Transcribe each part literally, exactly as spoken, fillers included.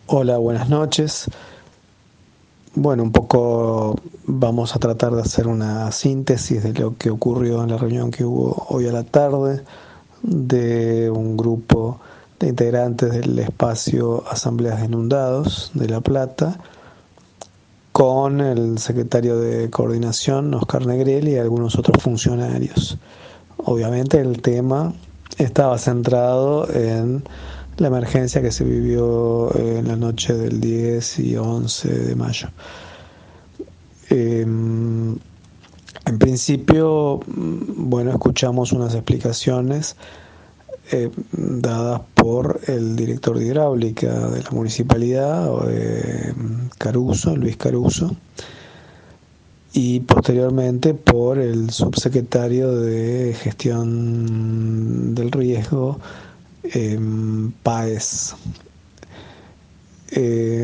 Hola, buenas noches. Bueno, un poco vamos a tratar de hacer una síntesis de lo que ocurrió en la reunión que hubo hoy a la tarde de un grupo de integrantes del espacio Asambleas de Inundados de La Plata con el secretario de Coordinación, Oscar Negrelli, y algunos otros funcionarios. Obviamente el tema estaba centrado en la emergencia que se vivió en la noche del diez y once de mayo. Eh, en principio, bueno, escuchamos unas explicaciones eh, dadas por el director de hidráulica de la municipalidad, eh, Caruso, Luis Caruso, y posteriormente por el subsecretario de Gestión del Riesgo, eh, Páez. Eh,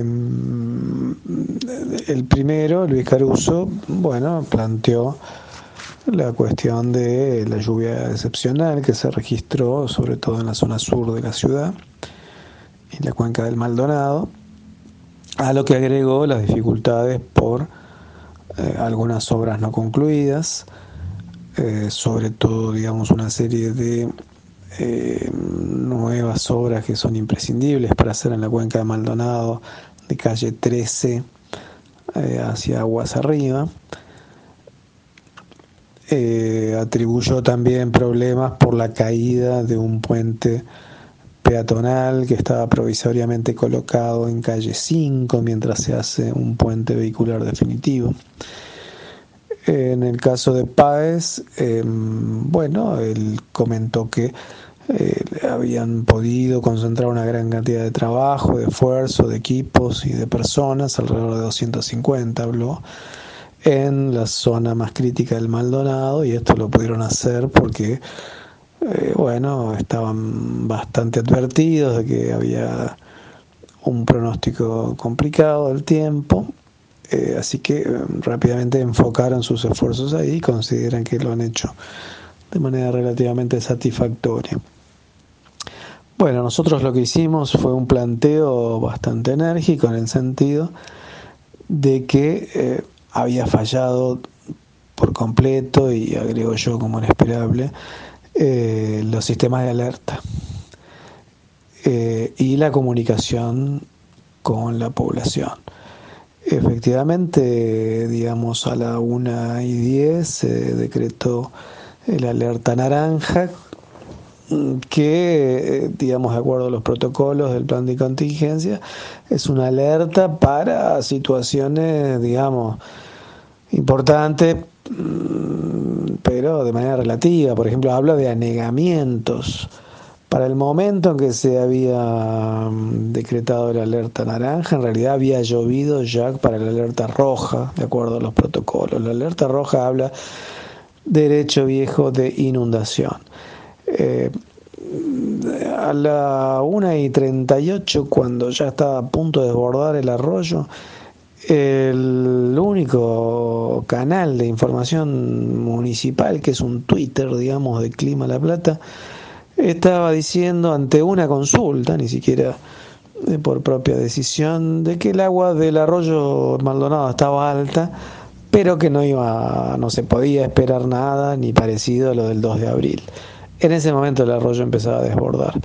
el primero, Luis Caruso, bueno, planteó la cuestión de la lluvia excepcional que se registró sobre todo en la zona sur de la ciudad y la cuenca del Maldonado, a lo que agregó las dificultades por eh, algunas obras no concluidas, eh, sobre todo, digamos, una serie de eh, nuevas obras que son imprescindibles para hacer en la cuenca de Maldonado, de calle trece eh, hacia aguas arriba. Eh, atribuyó también problemas por la caída de un puente peatonal que estaba provisoriamente colocado en calle cinco mientras se hace un puente vehicular definitivo. En el caso de Páez, eh, bueno, él comentó que eh, habían podido concentrar una gran cantidad de trabajo, de esfuerzo, de equipos y de personas, alrededor de doscientos cincuenta habló, en la zona más crítica del Maldonado, y esto lo pudieron hacer porque eh, bueno, estaban bastante advertidos de que había un pronóstico complicado del tiempo, eh, así que eh, rápidamente enfocaron sus esfuerzos ahí y consideran que lo han hecho de manera relativamente satisfactoria. Bueno, nosotros lo que hicimos fue un planteo bastante enérgico en el sentido de que eh, había fallado por completo, y agrego yo como inesperable, eh, los sistemas de alerta eh, y la comunicación con la población. Efectivamente, digamos, a la una y diez se decretó el alerta naranja, que, digamos, de acuerdo a los protocolos del plan de contingencia, es una alerta para situaciones, digamos, importantes, pero de manera relativa. Por ejemplo, habla de anegamientos. Para el momento en que se había decretado la alerta naranja, en realidad había llovido ya para la alerta roja, de acuerdo a los protocolos. La alerta roja habla de derecho viejo de inundación. Eh, a la una y treinta y ocho, cuando ya estaba a punto de desbordar el arroyo, el único canal de información municipal, que es un Twitter, digamos, de Clima La Plata, estaba diciendo, ante una consulta, ni siquiera por propia decisión, de que el agua del arroyo Maldonado estaba alta, pero que no iba, no se podía esperar nada ni parecido a lo del dos de abril. En ese momento el arroyo empezaba a desbordar.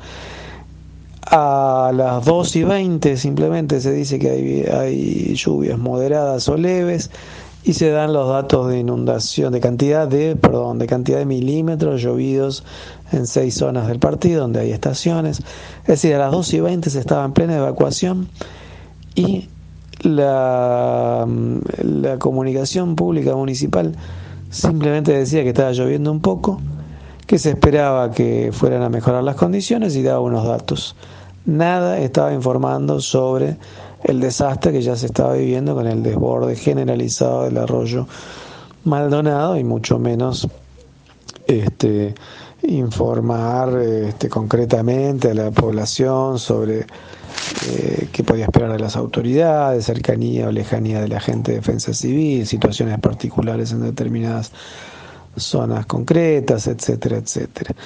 A las dos y veinte simplemente se dice que hay, hay lluvias moderadas o leves, y se dan los datos de inundación, de cantidad de, perdón, de cantidad de milímetros llovidos en seis zonas del partido donde hay estaciones. Es decir, a las dos y veinte se estaba en plena evacuación, y la, la comunicación pública municipal simplemente decía que estaba lloviendo un poco, que se esperaba que fueran a mejorar las condiciones, y daba unos datos. Nada estaba informando sobre el desastre que ya se estaba viviendo con el desborde generalizado del arroyo Maldonado, y mucho menos este, informar este, concretamente a la población sobre eh, qué podía esperar de las autoridades, cercanía o lejanía de la gente de defensa civil, situaciones particulares en determinadas zonas concretas, etcétera, etcétera.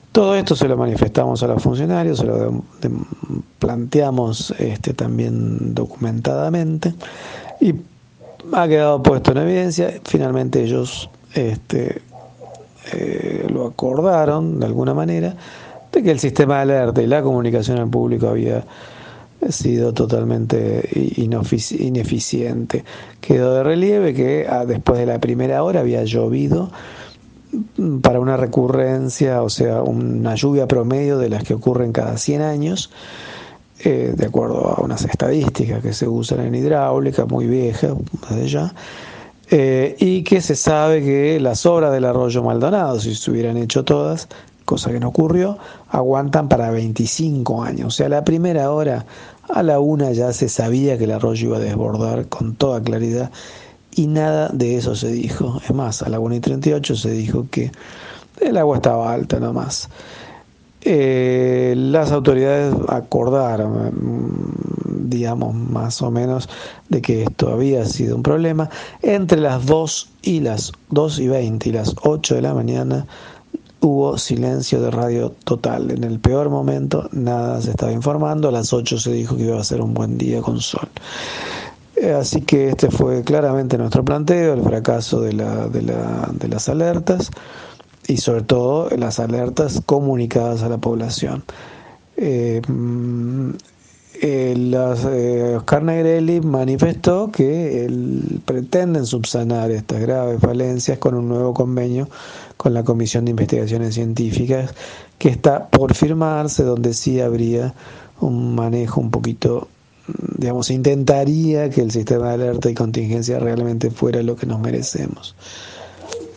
Todo esto se lo manifestamos a los funcionarios, se lo de, de, planteamos este, también documentadamente y ha quedado puesto en evidencia. Finalmente ellos este, eh, lo acordaron de alguna manera, de que el sistema de alerta y la comunicación al público había sido totalmente ineficiente. Quedó de relieve que después de la primera hora había llovido para una recurrencia, o sea, una lluvia promedio de las que ocurren cada cien años, eh, de acuerdo a unas estadísticas que se usan en hidráulica, muy viejas, desde ya, eh, y que se sabe que las obras del arroyo Maldonado, si se hubieran hecho todas, cosa que no ocurrió, aguantan para veinticinco años. O sea, la primera hora, a la una ya se sabía que el arroyo iba a desbordar con toda claridad, y nada de eso se dijo. Es más, a la una y treinta y ocho se dijo que el agua estaba alta nomás. Eh, las autoridades acordaron, digamos, más o menos, de que esto había sido un problema. Entre las dos y las dos y veinte y las ocho de la mañana hubo silencio de radio total. En el peor momento nada se estaba informando. A las ocho se dijo que iba a ser un buen día con sol. Así que este fue claramente nuestro planteo, el fracaso de, la, de, la, de las alertas y sobre todo las alertas comunicadas a la población. Eh, eh, las, eh, Oscar Negrelli manifestó que él, pretenden subsanar estas graves falencias con un nuevo convenio con la Comisión de Investigaciones Científicas que está por firmarse, donde sí habría un manejo un poquito, digamos, intentaría que el sistema de alerta y contingencia realmente fuera lo que nos merecemos.